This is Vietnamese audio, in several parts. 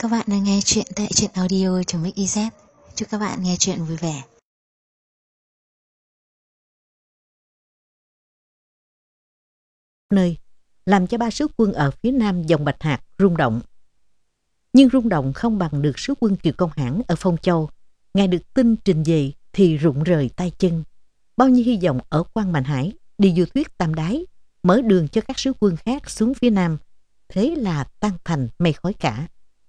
Các bạn đang nghe chuyện tại truyện audio.mix.iz. Chúc các bạn nghe chuyện vui vẻ. Nơi làm cho ba sứ quân ở phía nam dòng Bạch Hạc rung động. Nhưng rung động không bằng được sứ quân Kiều Công Hãn ở Phong Châu. Ngài được tin trình về thì rụng rời tay chân. Bao nhiêu hy vọng ở Quan Mạnh Hải đi du thuyết Tam Đái, mở đường cho các sứ quân khác xuống phía nam, thế là tan thành mây khói cả.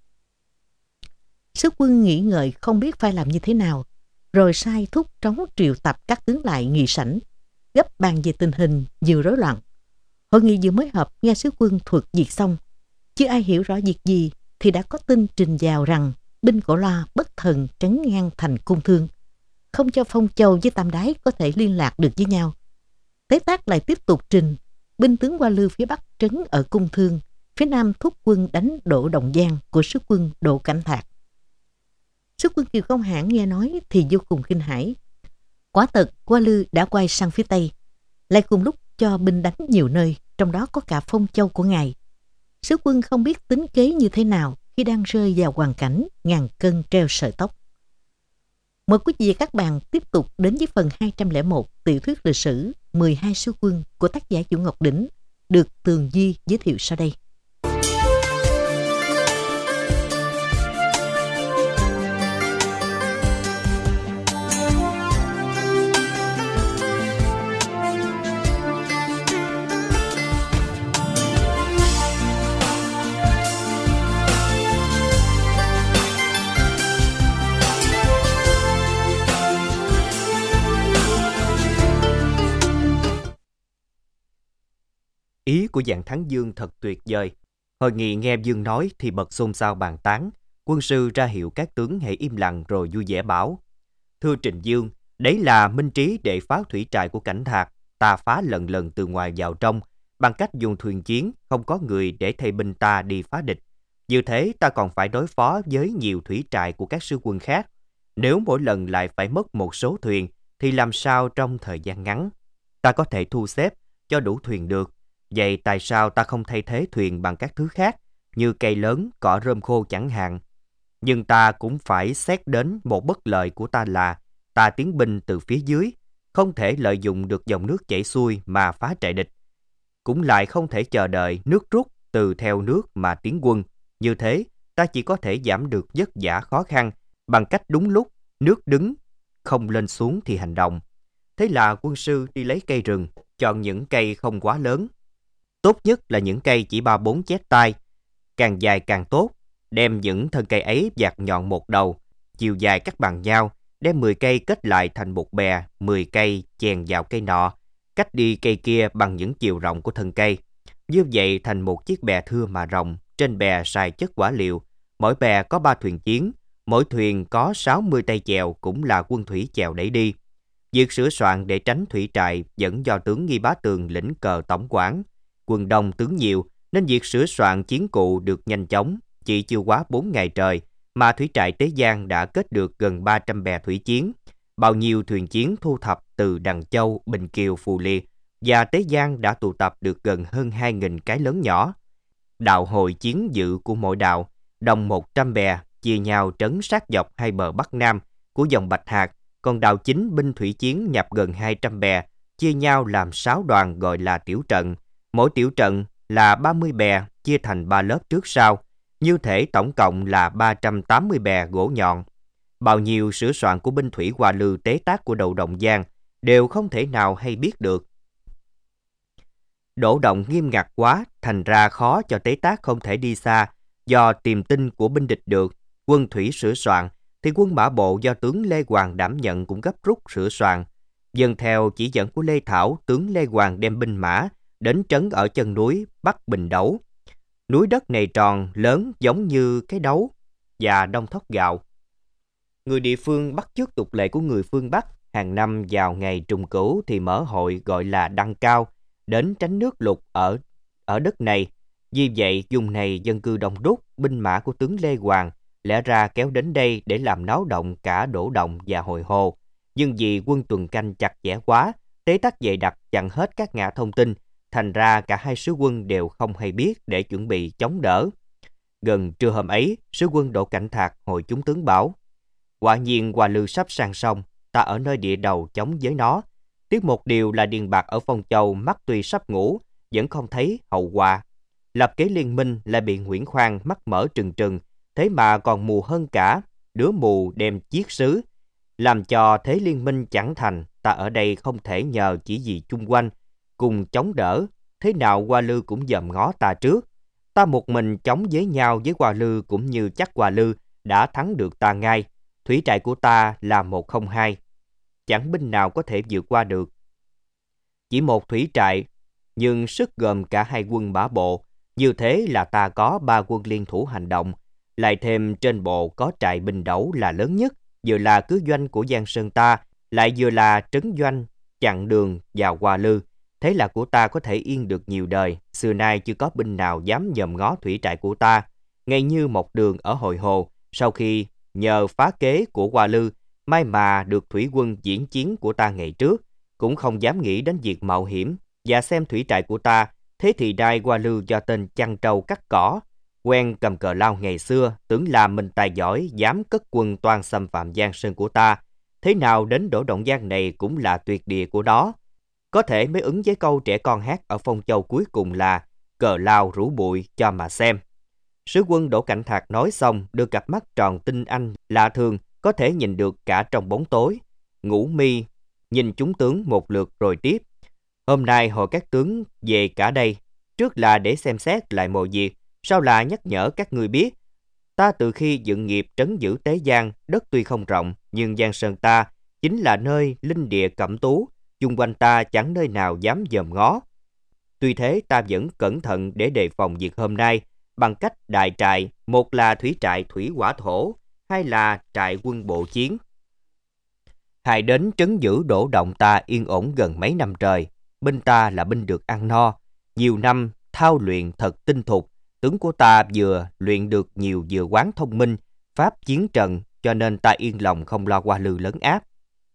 Sứ quân nghĩ ngợi không biết phải làm như thế nào, rồi sai thúc trống triệu tập các tướng lại nghị sảnh, gấp bàn về tình hình vừa rối loạn. Hội nghị vừa mới họp, nghe sứ quân thuật việc xong, chưa ai hiểu rõ việc gì thì đã có tin trình vào rằng binh Cổ Loa bất thần trấn ngang thành Cung Thương, không cho Phong Châu với Tam Đái có thể liên lạc được với nhau. Tế Tác lại tiếp tục trình binh tướng Hoa Lư phía bắc trấn ở Cung Thương, phía nam thúc quân đánh Đỗ Đồng Giang của sứ quân Đỗ Cảnh Thạc. Sứ quân Kiều Công Hãn nghe nói thì vô cùng kinh hãi. Quả thật Hoa Lư đã quay sang phía tây, lại cùng lúc cho binh đánh nhiều nơi, trong đó có cả Phong Châu của ngài. Sứ quân không biết tính kế như thế nào khi đang rơi vào hoàn cảnh ngàn cân treo sợi tóc. Mời quý vị và các bạn tiếp tục đến với phần 201 tiểu thuyết lịch sử 12 sứ quân của tác giả Vũ Ngọc Đỉnh, được Tường Duy giới thiệu sau đây. Ý của Dạng Thắng Dương thật tuyệt vời. Hội nghị nghe Dương nói thì bật xôn xao bàn tán. Quân sư ra hiệu các tướng hãy im lặng rồi vui vẻ bảo: Thưa Trình Dương, đấy là minh trí để phá thủy trại của Cảnh Thạc. Ta phá lần lần từ ngoài vào trong, bằng cách dùng thuyền chiến, không có người để thay binh ta đi phá địch. Như thế ta còn phải đối phó với nhiều thủy trại của các sư quân khác. Nếu mỗi lần lại phải mất một số thuyền, thì làm sao trong thời gian ngắn ta có thể thu xếp cho đủ thuyền được? Vậy tại sao ta không thay thế thuyền bằng các thứ khác, như cây lớn, cỏ rơm khô chẳng hạn? Nhưng ta cũng phải xét đến một bất lợi của ta là ta tiến binh từ phía dưới, không thể lợi dụng được dòng nước chảy xuôi mà phá trại địch. Cũng lại không thể chờ đợi nước rút từ theo nước mà tiến quân. Như thế, ta chỉ có thể giảm được vất vả khó khăn bằng cách đúng lúc nước đứng, không lên xuống thì hành động. Thế là quân sư đi lấy cây rừng, chọn những cây không quá lớn. Tốt nhất là những cây chỉ 3-4 chét tai, càng dài càng tốt. Đem những thân cây ấy vạt nhọn một đầu, chiều dài cắt bằng nhau, đem 10 cây kết lại thành một bè, 10 cây chèn vào cây nọ, cách đi cây kia bằng những chiều rộng của thân cây. Như vậy thành một chiếc bè thưa mà rộng, trên bè xài chất quả liệu. Mỗi bè có 3 thuyền chiến, mỗi thuyền có 60 tay chèo, cũng là quân thủy chèo đẩy đi. Việc sửa soạn để tránh thủy trại vẫn do tướng Nghi Bá Tường lĩnh cờ tổng quản. Quân đông tướng nhiều nên việc sửa soạn chiến cụ được nhanh chóng, chỉ chưa quá 4 ngày trời mà thủy trại Tế Giang đã kết được gần 300 bè thủy chiến. Bao nhiêu thuyền chiến thu thập từ Đằng Châu, Bình Kiều, Phù Liệt và Tế Giang đã tụ tập được gần hơn 2.000 cái lớn nhỏ. Đạo hội chiến dự của mỗi đạo đồng 100 bè, chia nhau trấn sát dọc hai bờ Bắc Nam của dòng Bạch Hạc, còn đạo chính binh thủy chiến nhập gần 200 bè, chia nhau làm 6 đoàn gọi là tiểu trận. Mỗi tiểu trận là 30 bè chia thành 3 lớp trước sau, như thể tổng cộng là 380 bè gỗ nhọn. Bao nhiêu sửa soạn của binh thủy Hoa Lư Tế Tác của Đỗ Đồng Giang đều không thể nào hay biết được. Đỗ động nghiêm ngặt quá, thành ra khó cho Tế Tác không thể đi xa, do tìm tin của binh địch được. Quân thủy sửa soạn, thì quân mã bộ do tướng Lê Hoàng đảm nhận cũng gấp rút sửa soạn. Dần theo chỉ dẫn của Lê Thảo, tướng Lê Hoàng đem binh mã đến trấn ở chân núi Bắc Bình Đấu. Núi đất này tròn, lớn giống như cái đấu và đông thóc gạo. Người địa phương bắt chước tục lệ của người phương Bắc, hàng năm vào ngày trùng cửu thì mở hội gọi là đăng cao, đến tránh nước lụt ở đất này. Vì vậy, vùng này dân cư đông đúc, binh mã của tướng Lê Hoàng lẽ ra kéo đến đây để làm náo động cả Đỗ Động và Hồi Hồ. Nhưng vì quân tuần canh chặt chẽ quá, Tế Tắc dày đặc chặn hết các ngã thông tin, thành ra cả hai sứ quân đều không hay biết để chuẩn bị chống đỡ. Gần trưa hôm ấy, sứ quân Đỗ Cảnh Thạc hội chúng tướng bảo: quả nhiên Hoa Lư sắp sang sông, ta ở nơi địa đầu chống với nó. Tiếc một điều là Điền Bạc ở Phong Châu mắt tuy sắp ngủ, vẫn không thấy hậu quả. Lập kế liên minh lại bị Nguyễn Khoan mắt mở trừng trừng, thế mà còn mù hơn cả, đứa mù đem chiết sứ. Làm cho thế liên minh chẳng thành, ta ở đây không thể nhờ chỉ vì chung quanh, cùng chống đỡ, thế nào Hoa Lư cũng dòm ngó ta trước. Ta một mình chống với nhau với Hoa Lư cũng như chắc Hoa Lư đã thắng được ta ngay. Thủy trại của ta là 102, chẳng binh nào có thể vượt qua được. Chỉ một thủy trại, nhưng sức gồm cả hai quân bả bộ, như thế là ta có 3 quân liên thủ hành động, lại thêm trên bộ có trại binh đấu là lớn nhất, vừa là cứ doanh của Giang Sơn ta, lại vừa là trấn doanh, chặn đường vào Hoa Lư. Thế là của ta có thể yên được nhiều đời, xưa nay chưa có binh nào dám dòm ngó thủy trại của ta. Ngay như một đường ở Hội Hồ, sau khi nhờ phá kế của Hoa Lư, may mà được thủy quân diễn chiến của ta ngày trước, cũng không dám nghĩ đến việc mạo hiểm và xem thủy trại của ta. Thế thì đai Hoa Lư do tên chăn trâu cắt cỏ, quen cầm cờ lao ngày xưa, tưởng là mình tài giỏi, dám cất quân toan xâm phạm Giang Sơn của ta. Thế nào đến Đỗ Động Giang này cũng là tuyệt địa của đó. Có thể mới ứng với câu trẻ con hát ở Phong Châu cuối cùng là cờ lao rủ bụi cho mà xem. Sứ quân Đỗ Cảnh Thạc nói xong, đưa cặp mắt tròn tinh anh lạ thường, có thể nhìn được cả trong bóng tối. Ngũ mi nhìn chúng tướng một lượt rồi tiếp: hôm nay hội các tướng về cả đây, trước là để xem xét lại mọi việc, sau là nhắc nhở các ngươi biết. Ta từ khi dựng nghiệp trấn giữ Tế Giang, đất tuy không rộng, nhưng Giang Sơn ta chính là nơi linh địa cẩm tú, chung quanh ta chẳng nơi nào dám dòm ngó. Tuy thế ta vẫn cẩn thận để đề phòng việc hôm nay, bằng cách đại trại, một là thủy trại thủy hỏa thổ, hai là trại quân bộ chiến. Hài đến trấn giữ Đỗ Động ta yên ổn gần mấy năm trời, binh ta là binh được ăn no, nhiều năm thao luyện thật tinh thục, tướng của ta vừa luyện được nhiều vừa quán thông minh, pháp chiến trận, cho nên ta yên lòng không lo Hoa Lư lấn áp.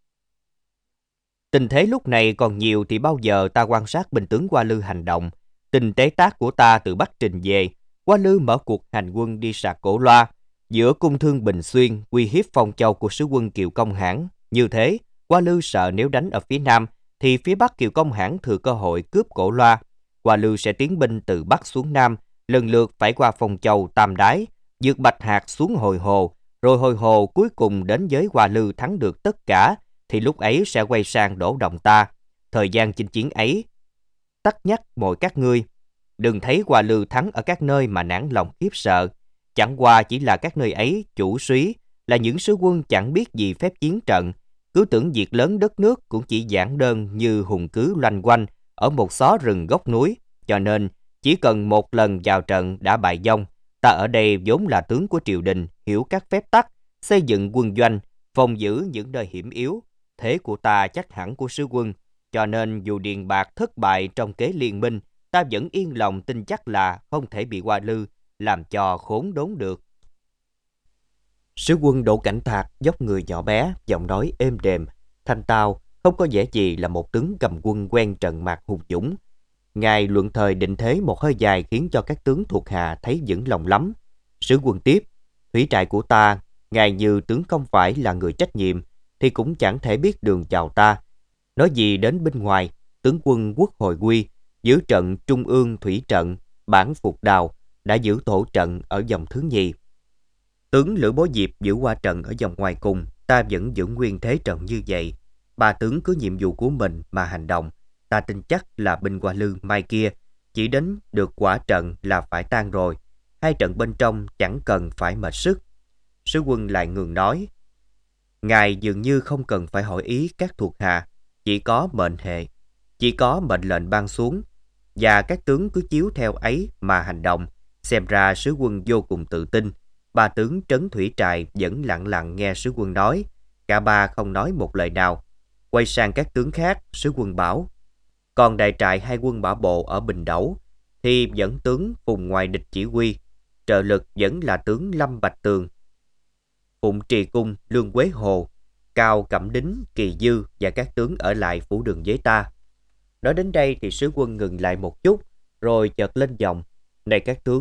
Tình thế lúc này còn nhiều thì bao giờ ta quan sát binh tướng Hoa Lư hành động. Tình tế tác của ta từ Bắc trình về, Hoa Lư mở cuộc hành quân đi sạc Cổ Loa, giữa cung thương Bình Xuyên, uy hiếp Phong Châu của sứ quân Kiều Công Hãn. Như thế, Hoa Lư sợ nếu đánh ở phía Nam, thì phía Bắc Kiều Công Hãn thừa cơ hội cướp Cổ Loa. Hoa Lư sẽ tiến binh từ Bắc xuống Nam, lần lượt phải qua Phong Châu, Tam Đái, vượt Bạch Hạc xuống Hội Hồ, rồi Hội Hồ cuối cùng đến với Hoa Lư thắng được tất cả, thì lúc ấy sẽ quay sang Đỗ Động ta. Thời gian chinh chiến ấy, tắc nhắc mọi các ngươi, đừng thấy Hoa Lư thắng ở các nơi mà nản lòng khiếp sợ. Chẳng qua chỉ là các nơi ấy chủ súy, là những sứ quân chẳng biết gì phép chiến trận, cứ tưởng việc lớn đất nước cũng chỉ giản đơn như hùng cứ loanh quanh ở một xó rừng gốc núi, cho nên chỉ cần một lần vào trận đã bại vong. Ta ở đây vốn là tướng của triều đình, hiểu các phép tắc, xây dựng quân doanh, phòng giữ những nơi hiểm yếu. Thế của ta chắc hẳn của sứ quân, cho nên dù Điền Bạc thất bại trong kế liên minh, ta vẫn yên lòng tin chắc là không thể bị Hoa Lư làm cho khốn đốn được. Sứ quân Đỗ Cảnh Thạc dốc người nhỏ bé, giọng nói êm đềm, thanh tao, không có vẻ gì là một tướng cầm quân quen trận mạc hùng dũng. Ngài luận thời định thế một hơi dài khiến cho các tướng thuộc hạ thấy vững lòng lắm. Sứ quân tiếp: thủy trại của ta, ngài như tướng không phải là người trách nhiệm, thì cũng chẳng thể biết đường chào ta. Nói gì đến bên ngoài, tướng quân Quốc Hồi Quy giữ trận Trung ương thủy trận, bản Phục Đào đã giữ tổ trận ở vòng thứ nhì. Tướng Lữ Bố Diệp giữ qua trận ở vòng ngoài cùng, ta vẫn giữ nguyên thế trận như vậy. Ba tướng cứ nhiệm vụ của mình mà hành động, ta tin chắc là binh Hoa Lư mai kia chỉ đến được quả trận là phải tan rồi. Hai trận bên trong chẳng cần phải mệt sức. Sứ quân lại ngừng nói: ngài dường như không cần phải hỏi ý các thuộc hạ, chỉ có mệnh hệ, chỉ có mệnh lệnh ban xuống, và các tướng cứ chiếu theo ấy mà hành động. Xem ra sứ quân vô cùng tự tin. Ba tướng trấn thủy trại vẫn lặng lặng nghe sứ quân nói, cả ba không nói một lời nào. Quay sang các tướng khác, sứ quân bảo: còn đại trại hai quân bả bộ ở Bình Đẩu thì vẫn tướng Phùng ngoài địch chỉ huy, trợ lực vẫn là tướng Lâm Bạch Tường, Phụng Trì Cung, Lương Quế Hồ, Cao Cẩm Đính, Kỳ Dư và các tướng ở lại phủ đường với ta. Nói đến đây thì sứ quân ngừng lại một chút, rồi chợt lên giọng: này các tướng,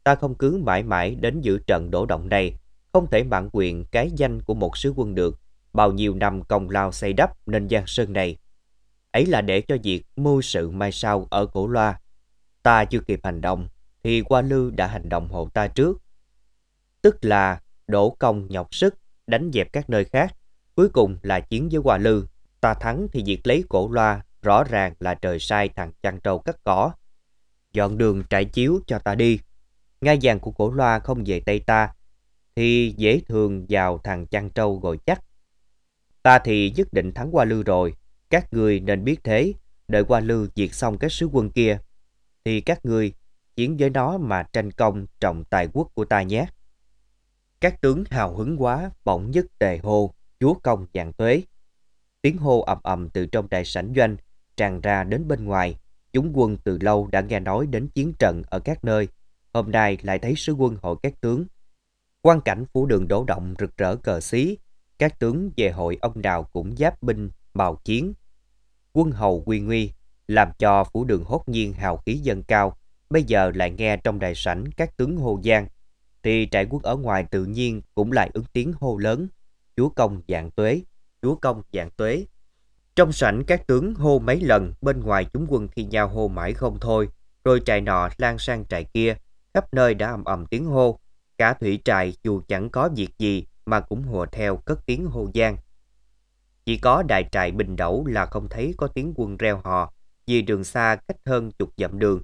ta không cứ mãi mãi đến giữ trận đổ động này, không thể mạn quyền cái danh của một sứ quân được. Bao nhiêu năm công lao xây đắp nên giang sơn này. Ấy là để cho việc mưu sự mai sau ở Cổ Loa. Ta chưa kịp hành động, thì Hoa Lư đã hành động hộ ta trước. Tức là đổ công nhọc sức, đánh dẹp các nơi khác. Cuối cùng là chiến với Hoa Lư. Ta thắng thì việc lấy Cổ Loa rõ ràng là trời sai thằng chăn trâu cắt cỏ. Dọn đường trải chiếu cho ta đi. Ngai vàng của Cổ Loa không về tay ta, thì dễ thường vào thằng chăn trâu rồi chắc. Ta thì nhất định thắng Hoa Lư rồi. Các ngươi nên biết thế. Đợi Hoa Lư diệt xong các sứ quân kia, thì các ngươi chiến với nó mà tranh công trọng tài quốc của ta nhé. Các tướng hào hứng quá, bỗng nhất tề hô, chúa công vạn tuế. Tiếng hô ầm ầm từ trong đại sảnh doanh tràn ra đến bên ngoài. Chúng quân từ lâu đã nghe nói đến chiến trận ở các nơi, hôm nay lại thấy sứ quân hội các tướng. Quang cảnh phủ đường đổ động rực rỡ cờ xí, các tướng về hội ông nào cũng giáp binh bào chiến. Quân hầu uy nguy, làm cho phủ đường hốt nhiên hào khí dâng cao. Bây giờ lại nghe trong đại sảnh các tướng hô vang, thì trại quân ở ngoài tự nhiên cũng lại ứng tiếng hô lớn, chúa công vạn tuế, chúa công vạn tuế. Trong sảnh các tướng hô mấy lần, bên ngoài chúng quân thi nhau hô mãi không thôi, rồi trại nọ lan sang trại kia, khắp nơi đã ầm ầm tiếng hô. Cả thủy trại dù chẳng có việc gì mà cũng hùa theo cất tiếng hô vang. Chỉ có đại trại Bình Đẩu là không thấy có tiếng quân reo hò, vì đường xa cách hơn chục dặm đường.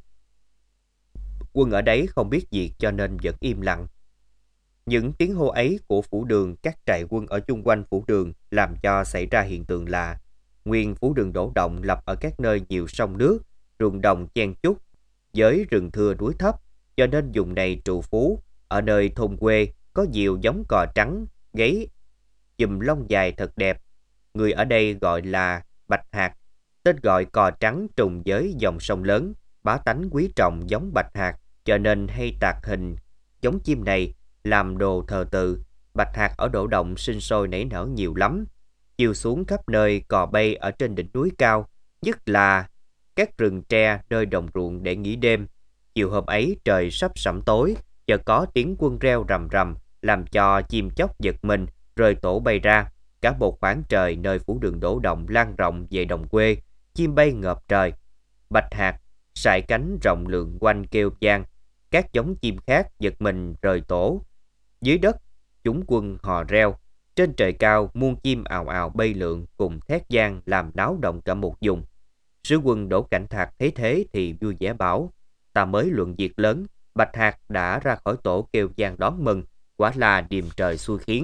Quân ở đấy không biết việc cho nên vẫn im lặng. Những tiếng hô ấy của phủ đường các trại quân ở chung quanh phủ đường làm cho xảy ra hiện tượng là nguyên phủ đường đổ động lập ở các nơi nhiều sông nước, ruộng đồng chen chúc, với rừng thưa núi thấp, cho nên vùng này trù phú. Ở nơi thôn quê có nhiều giống cò trắng, gáy, chùm lông dài thật đẹp. Người ở đây gọi là bạch hạc. Tên gọi cò trắng trùng với dòng sông lớn, bá tánh quý trọng giống bạch hạc, cho nên hay tạc hình giống chim này làm đồ thờ tự. Bạch hạc ở đổ động sinh sôi nảy nở nhiều lắm. Chiều xuống khắp nơi cò bay ở trên đỉnh núi cao, nhất là các rừng tre nơi đồng ruộng để nghỉ đêm. Chiều hôm ấy trời sắp sẩm tối, chợt có tiếng quân reo rầm rầm, làm cho chim chóc giật mình, rồi tổ bay ra. Cả một khoảng trời nơi phủ đường đổ động lan rộng về đồng quê, chim bay ngợp trời. Bạch hạc sải cánh rộng lượng quanh kêu vang, các giống chim khác giật mình rời tổ. Dưới đất chúng quân hò reo, trên trời cao muôn chim ào ào bay lượn cùng thét vang làm náo động cả một vùng. Sứ quân Đỗ Cảnh Thạc thấy thế thì vui vẻ bảo, ta mới luận việc lớn, Bạch hạc đã ra khỏi tổ kêu vang đón mừng, quả là điềm trời xui khiến.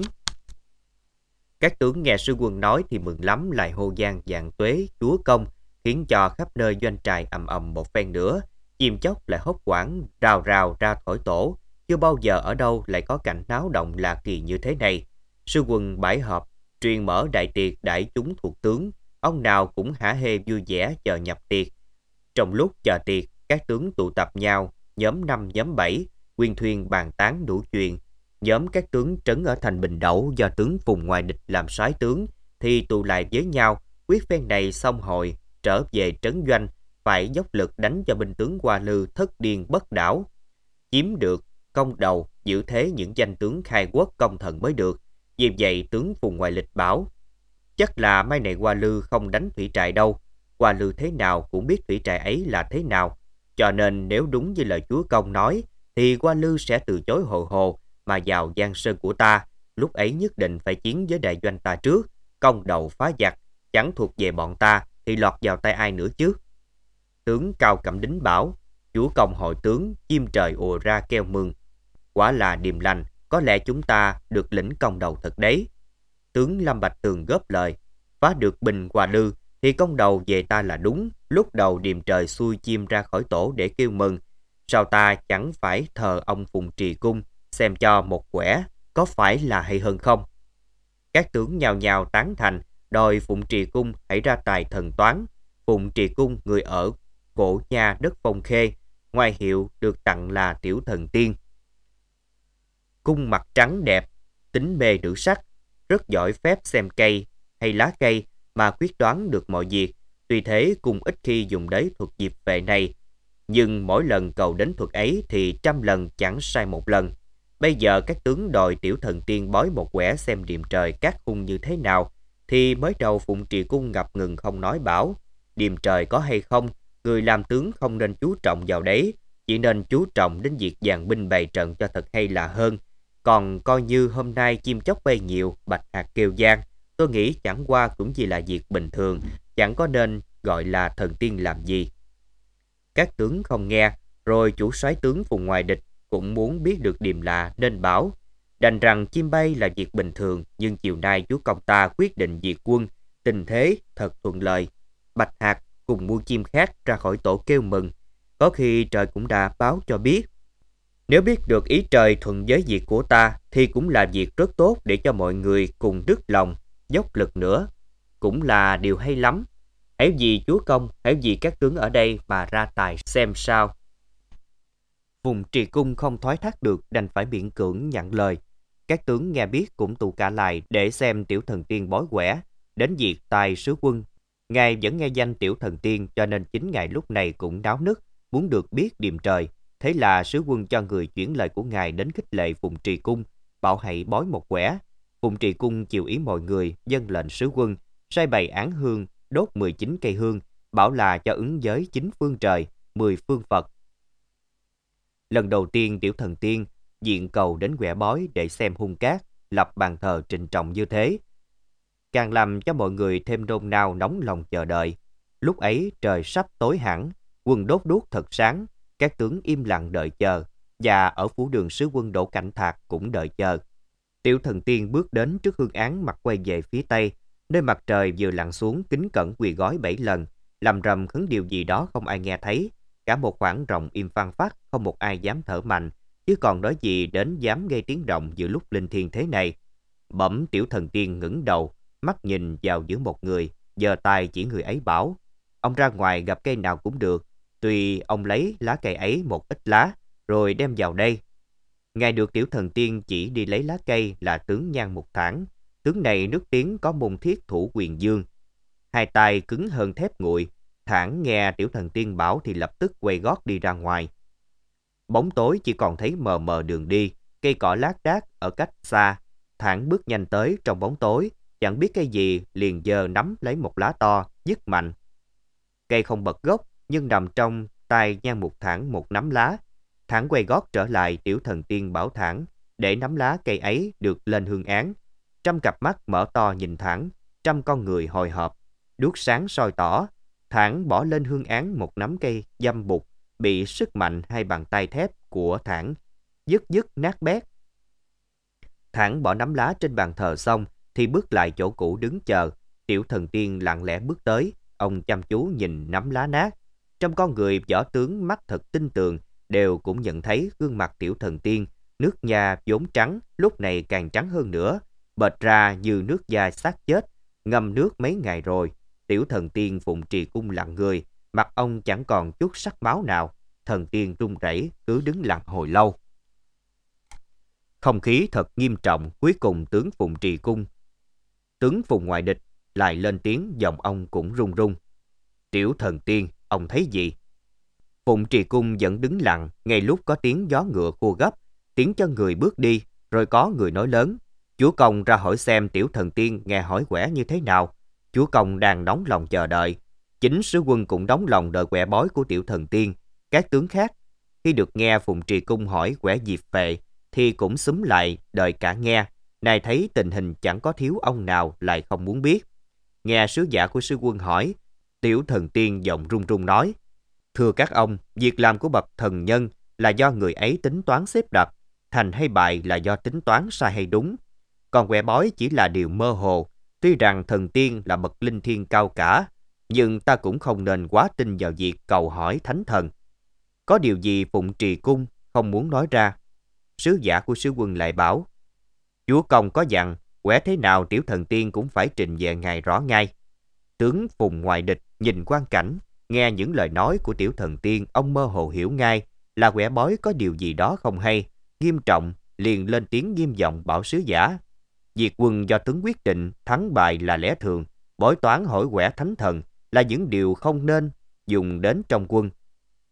Các tướng nghe sứ quân nói thì mừng lắm, lại hô vang vạn tuế, chúa công, khiến cho khắp nơi doanh trại ầm ầm một phen nữa. Chim chóc lại hốt hoảng rào rào ra khỏi tổ, chưa bao giờ ở đâu lại có cảnh náo động lạ kỳ như thế này. Sứ quân bãi họp, truyền mở đại tiệc đãi chúng thuộc tướng, ông nào cũng hả hê vui vẻ chờ nhập tiệc. Trong lúc chờ tiệc, các tướng tụ tập nhau, nhóm 5 nhóm 7, quyên thuyên bàn tán đủ chuyện. Nhóm các tướng trấn ở thành Bình Đẩu do tướng Phùng Ngoại Địch làm soái tướng thì tụ lại với nhau, quyết phen này xong hội, trở về trấn doanh, phải dốc lực đánh cho binh tướng Hoa Lư thất điên bất đảo, chiếm được công đầu, giữ thế những danh tướng khai quốc công thần mới được. Vì vậy tướng Phùng Ngoại Lịch bảo, chắc là mai này Hoa Lư không đánh thủy trại đâu. Hoa Lư thế nào cũng biết thủy trại ấy là thế nào, cho nên nếu đúng như lời chúa công nói thì Hoa Lư sẽ từ chối hội hồ mà vào giang sơn của ta. Lúc ấy nhất định phải chiến với đại doanh ta trước, công đầu phá giặc, chẳng thuộc về bọn ta thì lọt vào tay ai nữa chứ. Tướng Cao Cẩm Đính bảo, chúa công hội tướng, chim trời ùa ra kêu mừng, quả là điềm lành, có lẽ chúng ta được lĩnh công đầu thật đấy. Tướng Lâm Bạch Tường góp lời, phá được binh Hoa Lư thì công đầu về ta là đúng. Lúc đầu điềm trời xui chim ra khỏi tổ để kêu mừng, sao ta chẳng phải thờ ông Phùng Trì Cung xem cho một quẻ, có phải là hay hơn không? Các tướng nhào nhào tán thành, đòi Phụng Trì Cung hãy ra tài thần toán. Phụng Trì Cung người ở Cổ Nha đất Phong Khê, ngoài hiệu được tặng là Tiểu Thần Tiên. Cung mặt trắng đẹp, tính mê nữ sắc, rất giỏi phép xem cây hay lá cây mà quyết đoán được mọi việc. Tuy thế cung ít khi dùng đế thuật diệp vệ này, Nhưng mỗi lần cầu đến thuật ấy thì trăm lần chẳng sai một lần. Bây giờ các tướng đòi Tiểu Thần Tiên bói một quẻ xem điềm trời cát hung như thế nào, thì mới đầu Phụng Trì Cung ngập ngừng không nói, bảo điềm trời có hay không, người làm tướng không nên chú trọng vào đấy, chỉ nên chú trọng đến việc dàn binh bày trận cho thật hay là hơn. Còn coi như hôm nay chim chóc bay nhiều, bạch hạc kêu vang, tôi nghĩ chẳng qua cũng chỉ là việc bình thường, chẳng có nên gọi là thần tiên làm gì. Các tướng không nghe, rồi chủ soái tướng Phùng Hoài Địch cũng muốn biết được điềm lạ nên bảo, đành rằng chim bay là việc bình thường, nhưng chiều nay chúa công ta quyết định diệt quân, tình thế thật thuận lợi. Bạch hạc cùng muôn chim khác ra khỏi tổ kêu mừng, có khi trời cũng đã báo cho biết. Nếu biết được ý trời thuận với việc của ta thì cũng là việc rất tốt để cho mọi người cùng đứt lòng, dốc lực nữa. Cũng là điều hay lắm. Hãy vì chúa công, hãy vì các tướng ở đây mà ra tài xem sao. Phùng Trì Cung không thoái thác được, đành phải miễn cưỡng nhận lời. Các tướng nghe biết cũng tụ cả lại để xem Tiểu Thần Tiên bói quẻ. Đến việc tài sứ quân, ngài vẫn nghe danh Tiểu Thần Tiên, cho nên chính ngài lúc này cũng náo nức, muốn được biết điềm trời. Thế là sứ quân cho người chuyển lời của ngài đến khích lệ Phùng Trì Cung, bảo hãy bói một quẻ. Phùng Trì Cung chiều ý mọi người, dâng lệnh sứ quân, sai bày án hương, đốt 19 cây hương, bảo là cho ứng giới 9 phương trời, 10 phương Phật. Lần đầu tiên Tiểu Thần Tiên diện cầu đến quẻ bói để xem hung cát, lập bàn thờ trịnh trọng như thế, càng làm cho mọi người thêm nôn nao nóng lòng chờ đợi. Lúc ấy trời sắp tối hẳn, quân đốt đuốc thật sáng, các tướng im lặng đợi chờ, và ở phủ đường sứ quân Đỗ Cảnh Thạc cũng đợi chờ. Tiểu Thần Tiên bước đến trước hương án, mặt quay về phía tây, nơi mặt trời vừa lặn xuống, kính cẩn quỳ gói 7 lần, lầm rầm khấn điều gì đó không ai nghe thấy. Cả một khoảng rộng im phăng phắc, không một ai dám thở mạnh, chứ còn nói gì đến dám gây tiếng động giữa lúc linh thiêng thế này. Bỗng Tiểu Thần Tiên ngẩng đầu, mắt nhìn vào giữa một người, giơ tay chỉ người ấy bảo, ông ra ngoài gặp cây nào cũng được, tùy ông lấy lá cây ấy một ít lá, rồi đem vào đây. Ngài được Tiểu Thần Tiên chỉ đi lấy lá cây là tướng Nhan Mục Thản. Tướng này nước tiếng có môn thiết thủ quyền dương, hai tay cứng hơn thép nguội. Thản nghe Tiểu Thần Tiên bảo thì lập tức quay gót đi ra ngoài. Bóng tối chỉ còn thấy mờ mờ đường đi, cây cỏ lác đác ở cách xa. Thản bước nhanh tới trong bóng tối, chẳng biết cây gì, liền giơ nắm lấy một lá to, dứt mạnh. Cây không bật gốc, nhưng nằm trong tay Nhan Mục Thản một nắm lá. Thản quay gót trở lại, Tiểu Thần Tiên bảo Thản để nắm lá cây ấy được lên hương án. Trăm cặp mắt mở to nhìn Thản, trăm con người hồi hộp, đuốc sáng soi tỏ. Thản bỏ lên hương án một nắm cây dâm bụt, bị sức mạnh hai bàn tay thép của Thản dứt nát bét. Thản bỏ nắm lá trên bàn thờ xong thì bước lại chỗ cũ đứng chờ. Tiểu Thần Tiên lặng lẽ bước tới, ông chăm chú nhìn nắm lá nát. Trong con người võ tướng mắt thật tinh tường đều cũng nhận thấy gương mặt Tiểu Thần Tiên, nước da vốn trắng lúc này càng trắng hơn nữa, bệt ra như nước da xác chết, ngâm nước mấy ngày rồi. Tiểu Thần Tiên Phụng Trì Cung lặng người, mặt ông chẳng còn chút sắc máu nào. Thần Tiên run rẩy cứ đứng lặng hồi lâu. Không khí thật nghiêm trọng, cuối cùng tướng Phụng Trì Cung, tướng Phùng Hoài Địch lại lên tiếng, giọng ông cũng run run. Tiểu Thần Tiên, ông thấy gì? Phụng Trì Cung vẫn đứng lặng, ngay lúc có tiếng gió ngựa cua gấp, tiếng chân người bước đi, rồi có người nói lớn. Chúa công ra hỏi xem Tiểu Thần Tiên nghe hỏi quẻ như thế nào. Chúa công đang nóng lòng chờ đợi. Chính sứ quân cũng nóng lòng đợi quẻ bói của Tiểu Thần Tiên. Các tướng khác, khi được nghe Phụng Trì Cung hỏi quẻ diệt phệ, thì cũng xúm lại đợi cả nghe. Này thấy tình hình chẳng có thiếu ông nào lại không muốn biết. Nghe sứ giả của sứ quân hỏi, Tiểu Thần Tiên giọng run run nói, thưa các ông, việc làm của bậc thần nhân là do người ấy tính toán xếp đặt, thành hay bại là do tính toán sai hay đúng. Còn quẻ bói chỉ là điều mơ hồ. Tuy rằng thần tiên là bậc linh thiêng cao cả, nhưng ta cũng không nên quá tin vào việc cầu hỏi thánh thần. Có điều gì Phụng Trì Cung không muốn nói ra. Sứ giả của sứ quân lại bảo, chúa công có dặn, quẻ thế nào Tiểu Thần Tiên cũng phải trình về ngài rõ ngay. Tướng Phùng Hoài Địch nhìn quang cảnh, nghe những lời nói của Tiểu Thần Tiên, ông mơ hồ hiểu ngay là quẻ bói có điều gì đó không hay, nghiêm trọng, liền lên tiếng nghiêm giọng bảo sứ giả. Diệt quân do tướng quyết định, thắng bại là lẽ thường, bói toán hỏi quẻ thánh thần là những điều không nên dùng đến trong quân.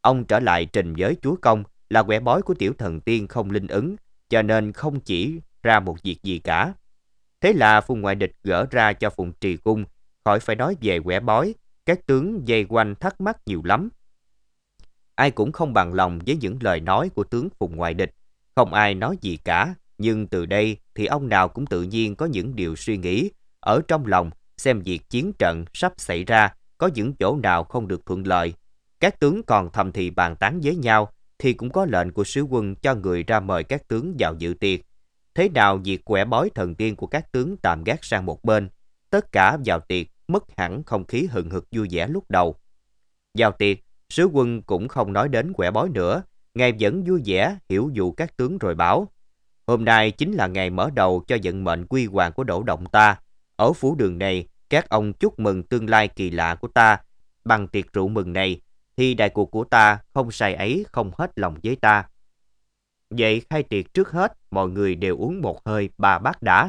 Ông trở lại trình với chúa công là quẻ bói của tiểu thần tiên không linh ứng, cho nên không chỉ ra một việc gì cả. Thế là Phùng Ngoại Địch gỡ ra cho Phùng Trì Cung, khỏi phải nói về quẻ bói, các tướng vây quanh thắc mắc nhiều lắm. Ai cũng không bằng lòng với những lời nói của tướng Phùng Ngoại Địch, không ai nói gì cả, nhưng từ đây thì ông nào cũng tự nhiên có những điều suy nghĩ, ở trong lòng xem việc chiến trận sắp xảy ra có những chỗ nào không được thuận lợi. Các tướng còn thầm thì bàn tán với nhau, thì cũng có lệnh của sứ quân cho người ra mời các tướng vào dự tiệc. Thế nào việc quẻ bói thần tiên của các tướng tạm gác sang một bên, tất cả vào tiệc mất hẳn không khí hừng hực vui vẻ lúc đầu. Vào tiệc, sứ quân cũng không nói đến quẻ bói nữa, ngài vẫn vui vẻ hiểu dụ các tướng rồi bảo: hôm nay chính là ngày mở đầu cho vận mệnh quy hoàng của Đỗ Động ta. Ở phủ đường này, các ông chúc mừng tương lai kỳ lạ của ta. Bằng tiệc rượu mừng này, thì đại cuộc của ta không sai ấy không hết lòng với ta. Vậy khai tiệc trước hết, mọi người đều uống một hơi 3 bát đã.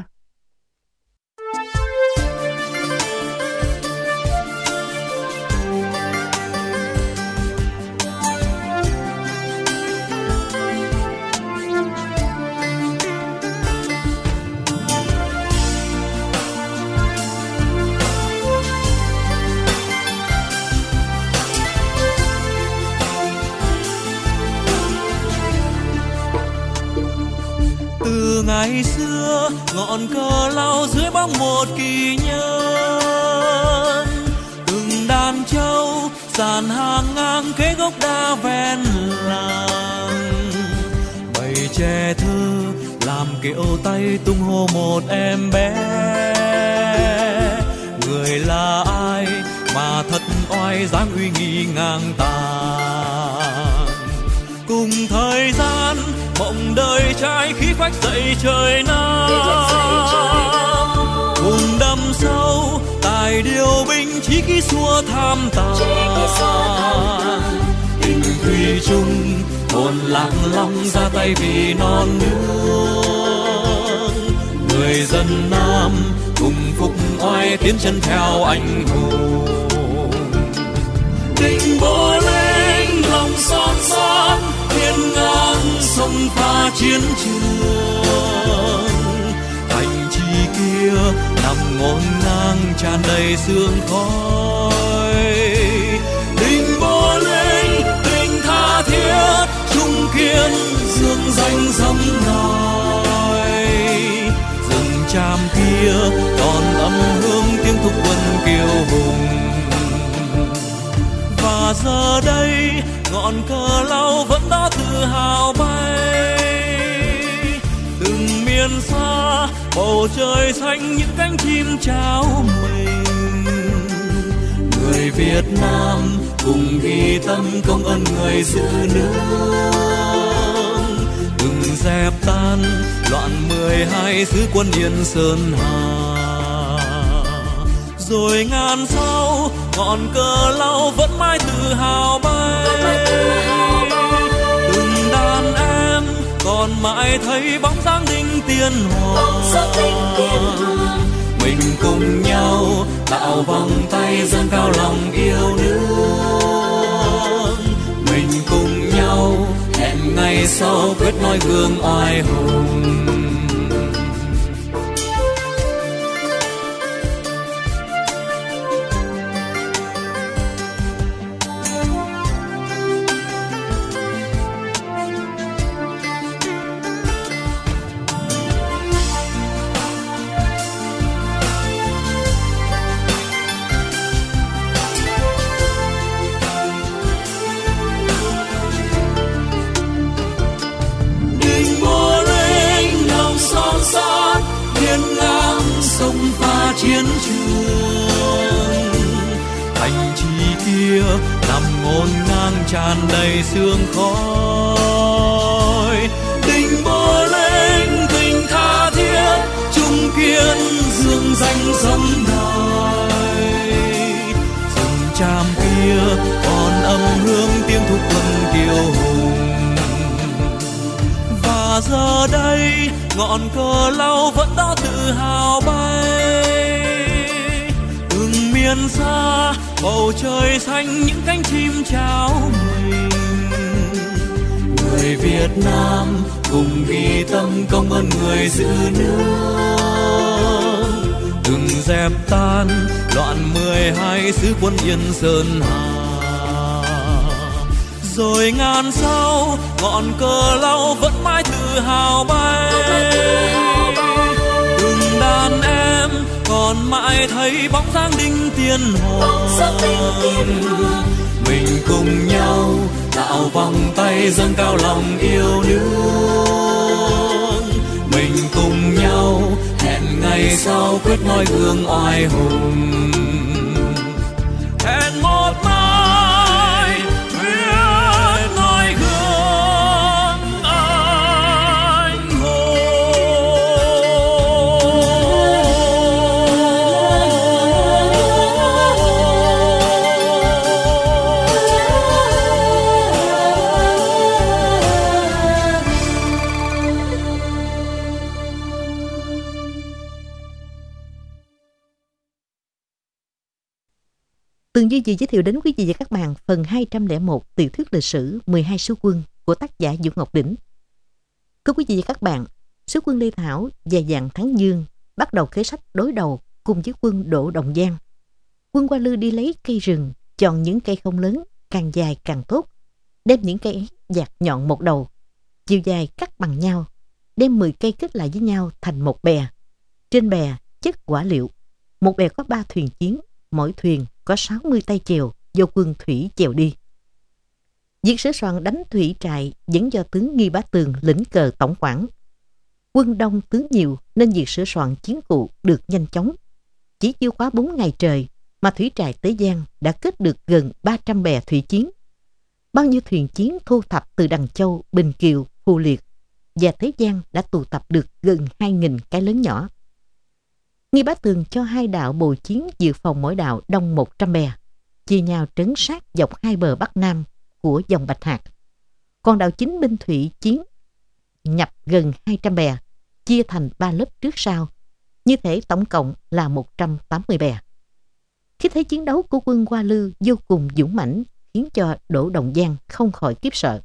Từ ngày xưa ngọn cờ lao dưới bóng một kỳ nhân, từng đàn trâu dàn hàng ngang kế gốc đa ven làng. Bầy trẻ thơ làm kiệu tay tung hô một em bé. Người là ai mà thật oai dáng uy nghi ngang tàn. Cùng thời gian mộng đời trai khí phách dậy trời Nam, cùng đâm sâu tài điều binh chí khí xua tham tàn. Tình thủy chung hồn lạc long ra tay vì non nước. Người dân Nam cùng phục oai tiến chân theo anh hùng. Định Bộ Linh lòng son son hiên ngang sông pha chiến trường. Thành trì kia nằm ngổn ngang tràn đầy sương khói. Định Bộ Linh tình tha thiết trung kiên dương danh dòng nói. Rừng tràm kia còn âm hương tiếng thúc quân kiêu hùng. Và giờ đây ngọn cờ lao vẫn đó tự hào bay. Từng miền xa bầu trời xanh những cánh chim chào mình. Người Việt Nam cùng ghi tâm công ơn người giữ nước. Đừng dẹp tan loạn 12 xứ quân Yên Sơn Hà. Rồi ngàn sau ngọn cờ lao vẫn mãi tự hào bay. Từng đàn em còn mãi thấy bóng dáng Đinh Tiên Hoàng. Mình cùng nhau tạo vòng tay dâng cao lòng yêu nước. Mình cùng nhau hẹn ngày sau quyết nói gương oai hùng. Chiến trường thành trì kia nằm ngổn ngang tràn đầy sương khói. Định Bộ Linh tình tha thiết trung kiên dương danh dòng đời. Rừng tràm kia còn âm hương tiếng thúc quân kiêu hùng. Và giờ đây ngọn cờ lao vẫn đó tự hào bay. miền xa, bầu trời xanh những cánh chim chào mình. Người Việt Nam cùng ghi tâm công ơn người giữ nước, từng dẹp tan loạn 12 sứ quân Yên Sơn Hà. Rồi ngàn sau ngọn cờ lau vẫn mãi tự hào bay, từng đàn em còn mãi thấy bóng dáng Đinh Tiên Hoàng. Mình cùng nhau tạo vòng tay dâng cao lòng yêu nước, mình cùng nhau hẹn ngày sau quyết noi gương oai hùng. Hẹn một mai quyết noi gương anh hùng. Tường Duy vừa giới thiệu đến quý vị và các bạn phần 201 tiểu thuyết lịch sử 12 sứ quân của tác giả Vũ Ngọc Đỉnh. Thưa quý vị và các bạn, sứ quân Lê Thảo và Vạn Thắng Dương bắt đầu kế sách đối đầu cùng với quân Đỗ Đồng Giang. Quân Hoa Lư đi lấy cây rừng, chọn những cây không lớn, càng dài càng tốt, đem những cây ấy dạt nhọn một đầu, chiều dài cắt bằng nhau, đem 10 cây kết lại với nhau thành một bè. Trên bè chất quả liệu, một bè có 3 thuyền chiến, mỗi thuyền có 60 tay chèo do quân thủy chèo đi. Việc sửa soạn đánh thủy trại vẫn do tướng Nghi Bá Tường lĩnh cờ tổng quản. Quân đông tướng nhiều nên việc sửa soạn chiến cụ được nhanh chóng. Chỉ chưa quá 4 ngày trời mà thủy trại Tế Giang đã kết được gần 300 bè thủy chiến. Bao nhiêu thuyền chiến thu thập từ Đằng Châu, Bình Kiều, Phù Liệt và Tế Giang đã tụ tập được gần 2.000 cái lớn nhỏ. Nghi Bá Tường cho 2 đạo bồi chiến dự phòng mỗi đạo đông 100 bè, chia nhau trấn sát dọc 2 bờ Bắc Nam của dòng Bạch Hạc. Còn đạo chính binh thủy chiến nhập gần 200 bè, chia thành 3 lớp trước sau, như thể tổng cộng là 180 bè. Khi thấy chiến đấu của quân Hoa Lư vô cùng dũng mãnh, khiến cho Đỗ Đồng Giang không khỏi khiếp sợ.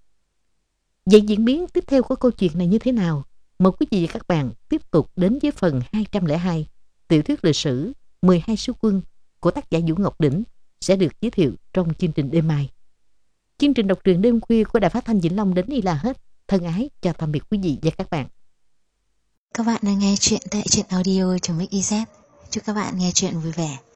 Vậy diễn biến tiếp theo của câu chuyện này như thế nào? Mời quý vị và các bạn tiếp tục đến với phần 202 tiểu thuyết lịch sử 12 sứ quân của tác giả Vũ Ngọc Đỉnh sẽ được giới thiệu trong chương trình đêm mai. Chương trình đọc truyện đêm khuya của Đài Phát thanh Vĩnh Long đến đây là hết. Thân ái chào tạm biệt quý vị và các bạn. Các bạn đang nghe chuyện tại truyện audio.mix.iz. Chúc các bạn nghe chuyện vui vẻ.